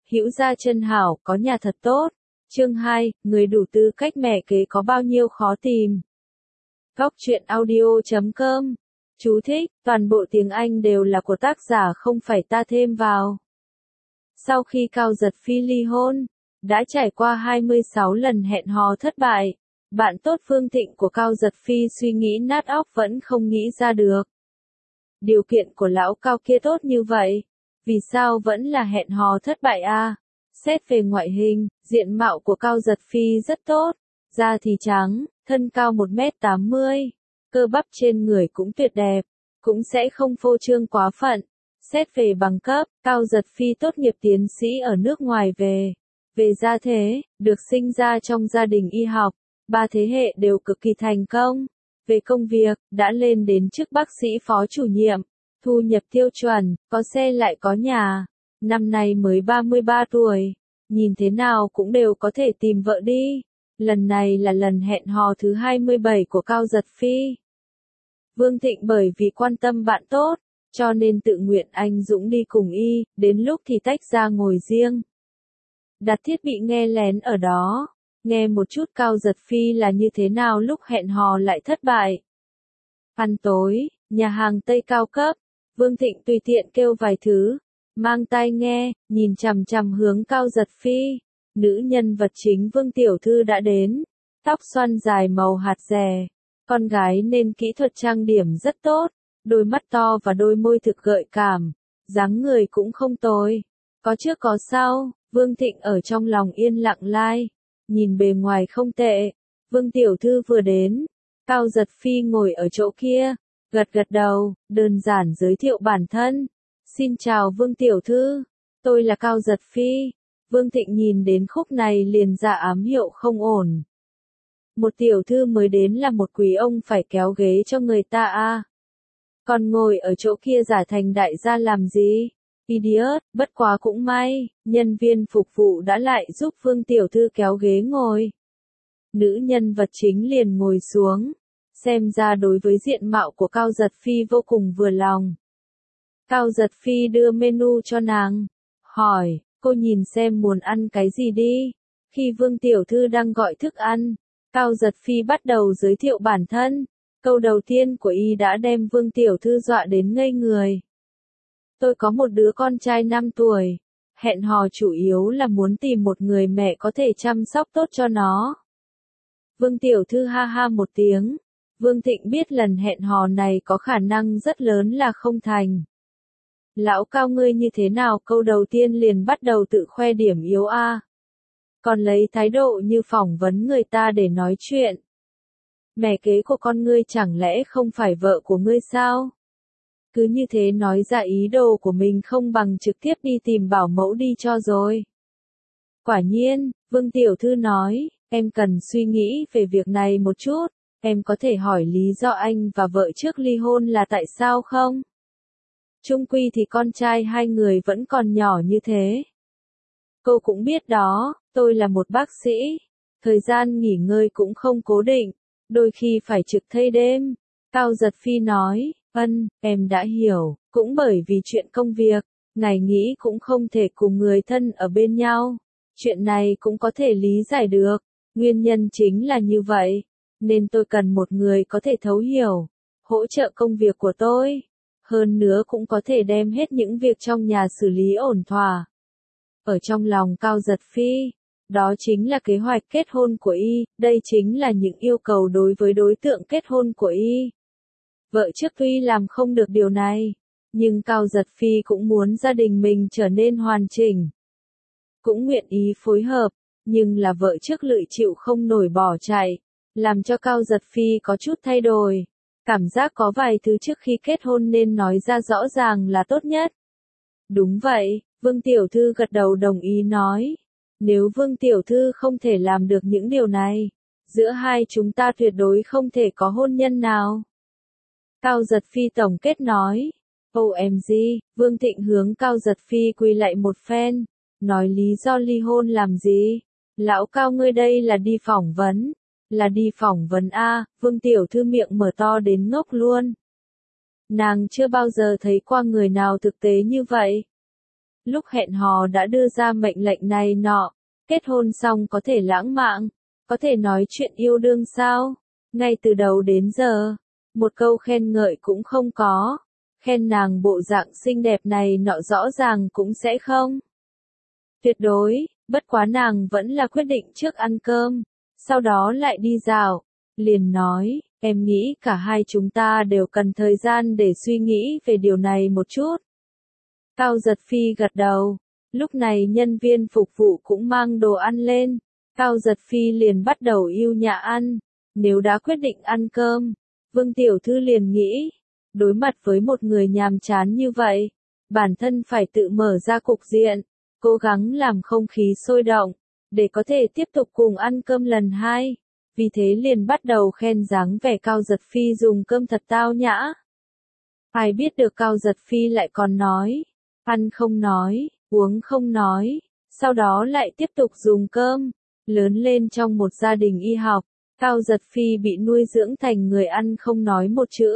hữu gia chân hảo, có nhà thật tốt. Chương 2, người đủ tư cách mẹ kế có bao nhiêu khó tìm. Góc truyện audio.com. Chú thích, toàn bộ tiếng Anh đều là của tác giả không phải ta thêm vào. Sau khi Cao Giật Phi ly hôn, đã trải qua 26 lần hẹn hò thất bại, bạn tốt Phương Thịnh của Cao Giật Phi suy nghĩ nát óc vẫn không nghĩ ra được. Điều kiện của lão Cao kia tốt như vậy, vì sao vẫn là hẹn hò thất bại à? Xét về ngoại hình, diện mạo của Cao Giật Phi rất tốt, da thì trắng, thân cao 1m80, cơ bắp trên người cũng tuyệt đẹp, cũng sẽ không phô trương quá phận. Xét về bằng cấp, Cao Giật Phi tốt nghiệp tiến sĩ ở nước ngoài về gia thế, được sinh ra trong gia đình y học, 3 thế hệ đều cực kỳ thành công. Về công việc, đã lên đến chức bác sĩ phó chủ nhiệm, thu nhập tiêu chuẩn, có xe lại có nhà, năm nay mới 33 tuổi, nhìn thế nào cũng đều có thể tìm vợ đi. Lần này là lần hẹn hò thứ 27 của Cao Giật Phi. Vương Thịnh bởi vì quan tâm bạn tốt, cho nên tự nguyện anh dũng đi cùng y, đến lúc thì tách ra ngồi riêng. Đặt thiết bị nghe lén ở đó, nghe một chút Cao Giật Phi là như thế nào lúc hẹn hò lại thất bại. Ăn tối, nhà hàng Tây cao cấp, Vương Thịnh tùy tiện kêu vài thứ, mang tai nghe, nhìn chằm chằm hướng Cao Giật Phi. Nữ nhân vật chính Vương Tiểu Thư đã đến, tóc xoăn dài màu hạt dẻ, con gái nên kỹ thuật trang điểm rất tốt, đôi mắt to và đôi môi thực gợi cảm, dáng người cũng không tồi, có trước có sau. Vương Thịnh ở trong lòng yên lặng lai, nhìn bề ngoài không tệ. Vương Tiểu Thư vừa đến, Cao Giật Phi ngồi ở chỗ kia, gật gật đầu, đơn giản giới thiệu bản thân. Xin chào Vương Tiểu Thư, tôi là Cao Giật Phi. Vương Thịnh nhìn đến khúc này liền ra ám hiệu không ổn. Một tiểu thư mới đến là một quý ông phải kéo ghế cho người ta à. Còn ngồi ở chỗ kia giả thành đại gia làm gì? Idiot, bất quá cũng may, nhân viên phục vụ đã lại giúp Vương Tiểu Thư kéo ghế ngồi. Nữ nhân vật chính liền ngồi xuống, xem ra đối với diện mạo của Cao Giật Phi vô cùng vừa lòng. Cao Giật Phi đưa menu cho nàng, hỏi, cô nhìn xem muốn ăn cái gì đi. Khi Vương Tiểu Thư đang gọi thức ăn, Cao Giật Phi bắt đầu giới thiệu bản thân. Câu đầu tiên của y đã đem Vương Tiểu Thư dọa đến ngây người. Tôi có một đứa con trai 5 tuổi, hẹn hò chủ yếu là muốn tìm một người mẹ có thể chăm sóc tốt cho nó. Vương Tiểu Thư ha ha một tiếng, Vương Thịnh biết lần hẹn hò này có khả năng rất lớn là không thành. Lão Cao ngươi như thế nào câu đầu tiên liền bắt đầu tự khoe điểm yếu a, còn lấy thái độ như phỏng vấn người ta để nói chuyện. Mẹ kế của con ngươi chẳng lẽ không phải vợ của ngươi sao? Cứ như thế nói ra ý đồ của mình không bằng trực tiếp đi tìm bảo mẫu đi cho rồi. Quả nhiên, Vương Tiểu Thư nói, em cần suy nghĩ về việc này một chút, em có thể hỏi lý do anh và vợ trước ly hôn là tại sao không? Chung quy thì con trai hai người vẫn còn nhỏ như thế. Cô cũng biết đó, tôi là một bác sĩ, thời gian nghỉ ngơi cũng không cố định, đôi khi phải trực thay đêm. Cao Giật Phi nói, em đã hiểu, cũng bởi vì chuyện công việc, ngài nghĩ cũng không thể cùng người thân ở bên nhau. Chuyện này cũng có thể lý giải được, nguyên nhân chính là như vậy, nên tôi cần một người có thể thấu hiểu, hỗ trợ công việc của tôi. Hơn nữa cũng có thể đem hết những việc trong nhà xử lý ổn thỏa. Ở trong lòng Cao Giật Phi, đó chính là kế hoạch kết hôn của y, đây chính là những yêu cầu đối với đối tượng kết hôn của y. Vợ trước tuy làm không được điều này, nhưng Cao Giật Phi cũng muốn gia đình mình trở nên hoàn chỉnh. Cũng nguyện ý phối hợp, nhưng là vợ trước lự chịu không nổi bỏ chạy, làm cho Cao Giật Phi có chút thay đổi. Cảm giác có vài thứ trước khi kết hôn nên nói ra rõ ràng là tốt nhất. Đúng vậy, Vương Tiểu Thư gật đầu đồng ý nói. Nếu Vương Tiểu Thư không thể làm được những điều này, giữa hai chúng ta tuyệt đối không thể có hôn nhân nào. Cao Giật Phi tổng kết nói. OMG, Vương Thịnh hướng Cao Giật Phi quỳ lại một phen, nói lý do ly hôn làm gì? Lão Cao ngươi đây là đi phỏng vấn. Là đi phỏng vấn a, Vương Tiểu Thư miệng mở to đến ngốc luôn. Nàng chưa bao giờ thấy qua người nào thực tế như vậy. lúc hẹn hò đã đưa ra mệnh lệnh này nọ, kết hôn xong có thể lãng mạn, có thể nói chuyện yêu đương sao? Ngay từ đầu đến giờ, một câu khen ngợi cũng không có, khen nàng bộ dạng xinh đẹp này nọ rõ ràng cũng sẽ không. Tuyệt đối, bất quá nàng vẫn là quyết định trước ăn cơm, sau đó lại đi dạo, liền nói, em nghĩ cả hai chúng ta đều cần thời gian để suy nghĩ về điều này một chút. Cao Giật Phi gật đầu, lúc này nhân viên phục vụ cũng mang đồ ăn lên, Cao Giật Phi liền bắt đầu yêu nhã ăn, nếu đã quyết định ăn cơm, Vương Tiểu Thư liền nghĩ, đối mặt với một người nhàm chán như vậy, bản thân phải tự mở ra cục diện, cố gắng làm không khí sôi động, để có thể tiếp tục cùng ăn cơm lần hai. Vì thế liền bắt đầu khen dáng vẻ Cao Giật Phi dùng cơm thật tao nhã. Ai biết được Cao Giật Phi lại còn nói, ăn không nói, uống không nói, sau đó lại tiếp tục dùng cơm. Lớn lên trong một gia đình y học, Cao Giật Phi bị nuôi dưỡng thành người ăn không nói một chữ,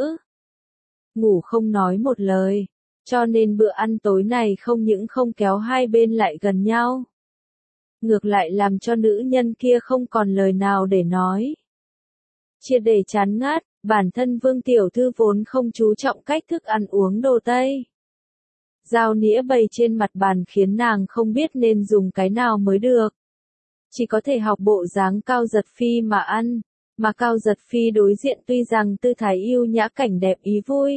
ngủ không nói một lời, cho nên bữa ăn tối này không những không kéo hai bên lại gần nhau, ngược lại làm cho nữ nhân kia không còn lời nào để nói. Triệt để chán ngắt, bản thân Vương Tiểu Thư vốn không chú trọng cách thức ăn uống đồ Tây. Dao nĩa bày trên mặt bàn khiến nàng không biết nên dùng cái nào mới được. Chỉ có thể học bộ dáng Cao Giật Phi mà ăn, mà Cao Giật Phi đối diện tuy rằng tư thái yêu nhã cảnh đẹp ý vui,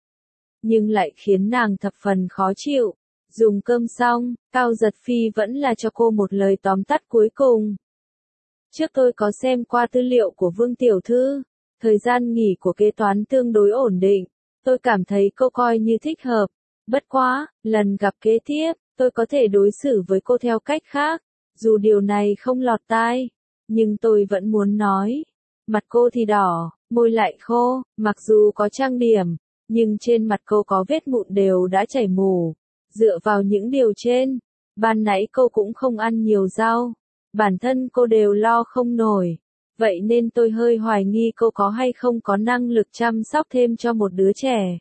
nhưng lại khiến nàng thập phần khó chịu. Dùng cơm xong, Cao Giật Phi vẫn là cho cô một lời tóm tắt cuối cùng. Trước tôi có xem qua tư liệu của Vương Tiểu Thư, thời gian nghỉ của kế toán tương đối ổn định, tôi cảm thấy cô coi như thích hợp. Bất quá, lần gặp kế tiếp, tôi có thể đối xử với cô theo cách khác, dù điều này không lọt tai, nhưng tôi vẫn muốn nói. Mặt cô thì đỏ, môi lại khô, mặc dù có trang điểm, nhưng trên mặt cô có vết mụn đều đã chảy mù. Dựa vào những điều trên, ban nãy cô cũng không ăn nhiều rau, bản thân cô đều lo không nổi, vậy nên tôi hơi hoài nghi cô có hay không có năng lực chăm sóc thêm cho một đứa trẻ.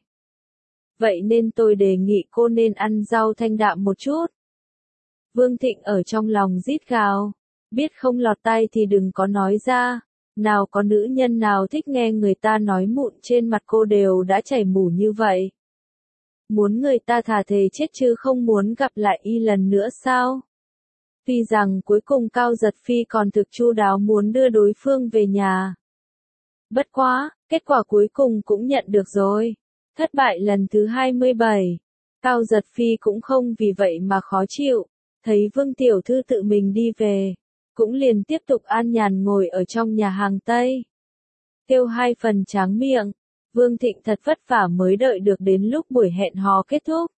Vậy nên tôi đề nghị cô nên ăn rau thanh đạm một chút. Vương Thịnh ở trong lòng rít gào, biết không lọt tai thì đừng có nói ra, nào có nữ nhân nào thích nghe người ta nói mụn trên mặt cô đều đã chảy mủ như vậy. Muốn người ta thà thề chết chứ không muốn gặp lại y lần nữa sao? Tuy rằng cuối cùng Cao Giật Phi còn thực chu đáo muốn đưa đối phương về nhà. Bất quá, kết quả cuối cùng cũng nhận được rồi. Thất bại lần thứ 27. Cao Giật Phi cũng không vì vậy mà khó chịu. Thấy Vương Tiểu Thư tự mình đi về, cũng liền tiếp tục an nhàn ngồi ở trong nhà hàng Tây. Kêu hai phần tráng miệng. Vương Thịnh thật vất vả mới đợi được đến lúc buổi hẹn hò kết thúc.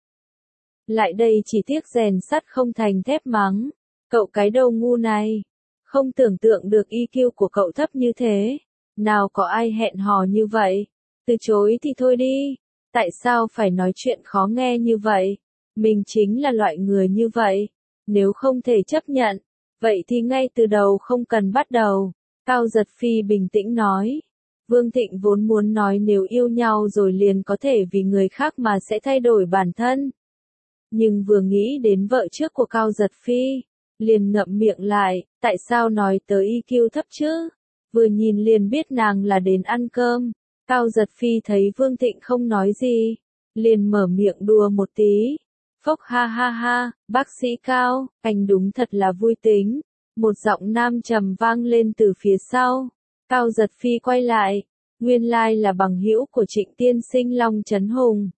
Lại đây chỉ tiếc rèn sắt không thành thép mắng. Cậu cái đầu ngu này. Không tưởng tượng được EQ của cậu thấp như thế. Nào có ai hẹn hò như vậy. Từ chối thì thôi đi. Tại sao phải nói chuyện khó nghe như vậy? Mình chính là loại người như vậy. Nếu không thể chấp nhận, vậy thì ngay từ đầu không cần bắt đầu. Cao Giật Phi bình tĩnh nói. Vương Thịnh vốn muốn nói nếu yêu nhau rồi liền có thể vì người khác mà sẽ thay đổi bản thân. Nhưng vừa nghĩ đến vợ trước của Cao Giật Phi, liền ngậm miệng lại, tại sao nói tới EQ thấp chứ? Vừa nhìn liền biết nàng là đến ăn cơm. Cao Giật Phi thấy Vương Thịnh không nói gì, liền mở miệng đùa một tí. Phốc ha ha ha, bác sĩ Cao, anh đúng thật là vui tính. Một giọng nam trầm vang lên từ phía sau. Cao Giật Phi quay lại, nguyên lai là bằng hữu của Trịnh tiên sinh Long Chấn Hùng.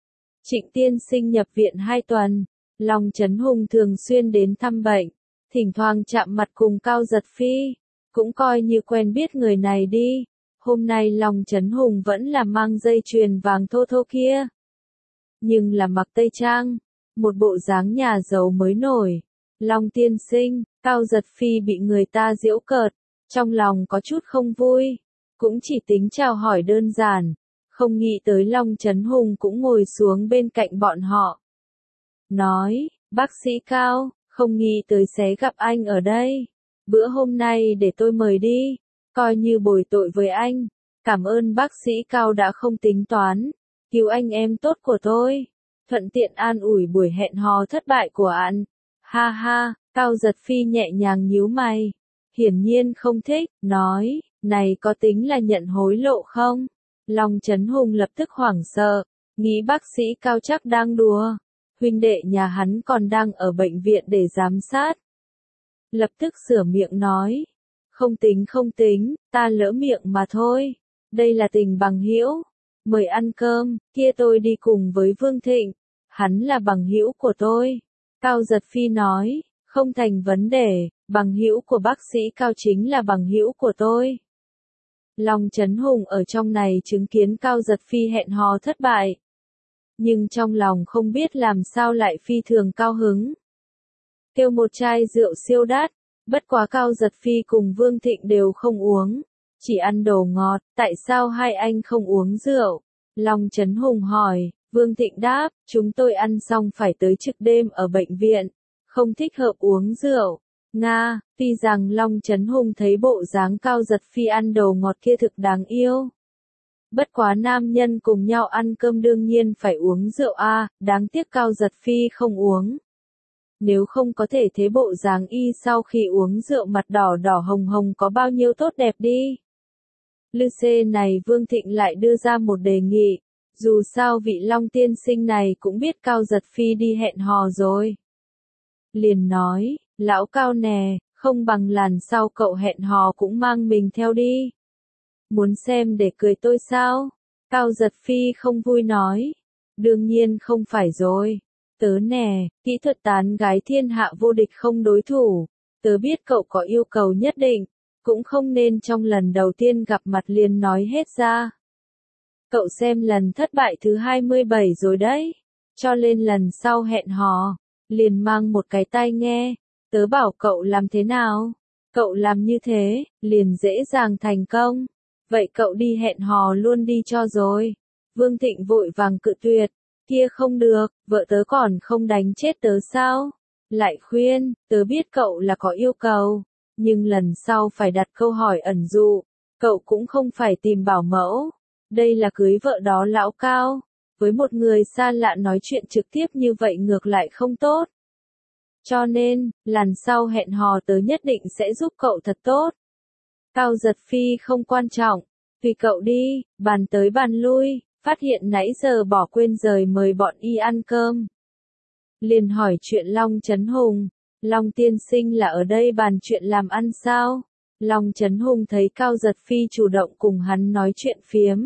Trịnh tiên sinh nhập viện 2 tuần, Long Chấn Hùng thường xuyên đến thăm bệnh, thỉnh thoảng chạm mặt cùng Cao Giật Phi, cũng coi như quen biết người này đi. Hôm nay Long Chấn Hùng vẫn là mang dây chuyền vàng thô thô kia, nhưng là mặc tây trang, một bộ dáng nhà giàu mới nổi. Long tiên sinh, Cao Giật Phi bị người ta giễu cợt, trong lòng có chút không vui, cũng chỉ tính chào hỏi đơn giản, không nghĩ tới Long Chấn Hùng cũng ngồi xuống bên cạnh bọn họ. Nói, bác sĩ Cao, không nghĩ tới sẽ gặp anh ở đây. Bữa hôm nay để tôi mời đi, coi như bồi tội với anh. Cảm ơn bác sĩ Cao đã không tính toán, cứu anh em tốt của tôi. thuận tiện an ủi buổi hẹn hò thất bại của anh. Ha ha, Cao Giật Phi nhẹ nhàng nhíu mày. Hiển nhiên không thích, nói, này có tính là nhận hối lộ không? Long Chấn Hùng lập tức hoảng sợ, nghĩ bác sĩ Cao chắc đang đùa. Huynh đệ nhà hắn còn đang ở bệnh viện để giám sát. Lập tức sửa miệng nói, không tính, ta lỡ miệng mà thôi. Đây là tình bằng hữu, mời ăn cơm, kia tôi đi cùng với Vương Thịnh, hắn là bằng hữu của tôi. Cao Giật Phi nói, không thành vấn đề, bằng hữu của bác sĩ Cao chính là bằng hữu của tôi. Long Chấn Hùng ở trong này chứng kiến Cao Giật Phi hẹn hò thất bại. Nhưng trong lòng không biết làm sao lại phi thường cao hứng. Kêu một chai rượu siêu đắt, bất quá Cao Giật Phi cùng Vương Thịnh đều không uống, chỉ ăn đồ ngọt, tại sao hai anh không uống rượu? Long Chấn Hùng hỏi, Vương Thịnh đáp, chúng tôi ăn xong phải tới trực đêm ở bệnh viện, không thích hợp uống rượu. Nga, tuy rằng Long Chấn Hùng thấy bộ dáng Cao Giật Phi ăn đồ ngọt kia thực đáng yêu. Bất quá nam nhân cùng nhau ăn cơm đương nhiên phải uống rượu a, đáng tiếc Cao Giật Phi không uống. Nếu không có thể thế bộ dáng y sau khi uống rượu mặt đỏ đỏ hồng hồng có bao nhiêu tốt đẹp đi. Lư xê này Vương Thịnh lại đưa ra một đề nghị, dù sao vị Long tiên sinh này cũng biết Cao Giật Phi đi hẹn hò rồi. Liền nói, lão Cao nè, không bằng lần sau cậu hẹn hò cũng mang mình theo đi. Muốn xem để cười tôi sao? Cao Giật Phi không vui nói. Đương nhiên không phải rồi. Tớ nè, kỹ thuật tán gái thiên hạ vô địch không đối thủ. Tớ biết cậu có yêu cầu nhất định, cũng không nên trong lần đầu tiên gặp mặt liền nói hết ra. Cậu xem lần thất bại thứ 27 rồi đấy. Cho nên lần sau hẹn hò, liền mang một cái tai nghe. Tớ bảo cậu làm thế nào? Cậu làm như thế, liền dễ dàng thành công. Vậy cậu đi hẹn hò luôn đi cho rồi. Vương Thịnh vội vàng cự tuyệt. Kia không được, vợ tớ còn không đánh chết tớ sao? Lại khuyên, tớ biết cậu là có yêu cầu. Nhưng lần sau phải đặt câu hỏi ẩn dụ. Cậu cũng không phải tìm bảo mẫu. Đây là cưới vợ đó lão Cao. Với một người xa lạ nói chuyện trực tiếp như vậy ngược lại không tốt. Cho nên, lần sau hẹn hò tớ nhất định sẽ giúp cậu thật tốt. Cao Giật Phi không quan trọng, tùy cậu đi, bàn tới bàn lui, phát hiện nãy giờ bỏ quên rời mời bọn y ăn cơm. Liền hỏi chuyện Long Chấn Hùng, Long tiên sinh là ở đây bàn chuyện làm ăn sao? Long Chấn Hùng thấy Cao Giật Phi chủ động cùng hắn nói chuyện phiếm.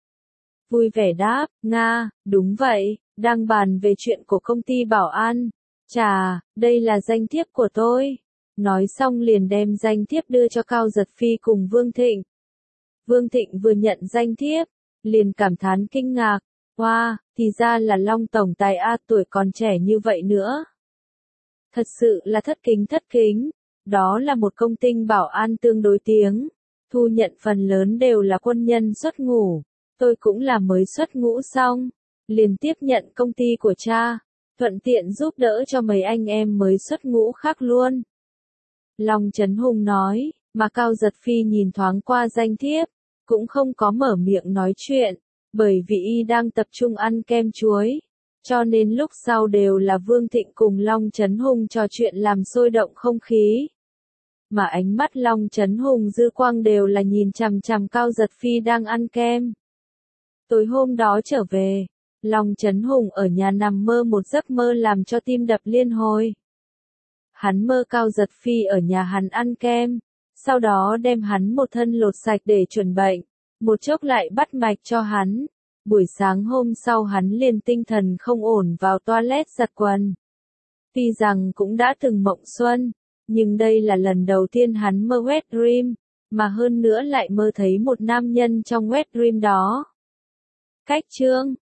Vui vẻ đáp, Nga, đúng vậy, đang bàn về chuyện của công ty bảo an. Chà, đây là danh thiếp của tôi. Nói xong liền đem danh thiếp đưa cho Cao Giật Phi cùng Vương Thịnh. Vương Thịnh vừa nhận danh thiếp, liền cảm thán kinh ngạc. Wow, thì ra là Long tổng tài A, tuổi còn trẻ như vậy nữa. Thật sự là thất kính. Đó là một công ty bảo an tương đối tiếng. Thu nhận phần lớn đều là quân nhân xuất ngũ. Tôi cũng là mới xuất ngũ xong. Liền tiếp nhận công ty của cha. Thuận tiện giúp đỡ cho mấy anh em mới xuất ngũ khác luôn. Long Chấn Hùng nói, mà Cao Giật Phi nhìn thoáng qua danh thiếp, cũng không có mở miệng nói chuyện, bởi vì y đang tập trung ăn kem chuối, cho nên lúc sau đều là Vương Thịnh cùng Long Chấn Hùng trò chuyện làm sôi động không khí. Mà ánh mắt Long Chấn Hùng dư quang đều là nhìn chằm chằm Cao Giật Phi đang ăn kem. Tối hôm đó trở về, Long Chấn Hùng ở nhà nằm mơ một giấc mơ làm cho tim đập liên hồi. Hắn mơ Cao Giật Phi ở nhà hắn ăn kem, sau đó đem hắn một thân lột sạch để chuẩn bệnh, một chốc lại bắt mạch cho hắn. Buổi sáng hôm sau hắn liền tinh thần không ổn vào toilet giặt quần. Tuy rằng cũng đã từng mộng xuân, nhưng đây là lần đầu tiên hắn mơ wet dream, mà hơn nữa lại mơ thấy một nam nhân trong wet dream đó. Cách chương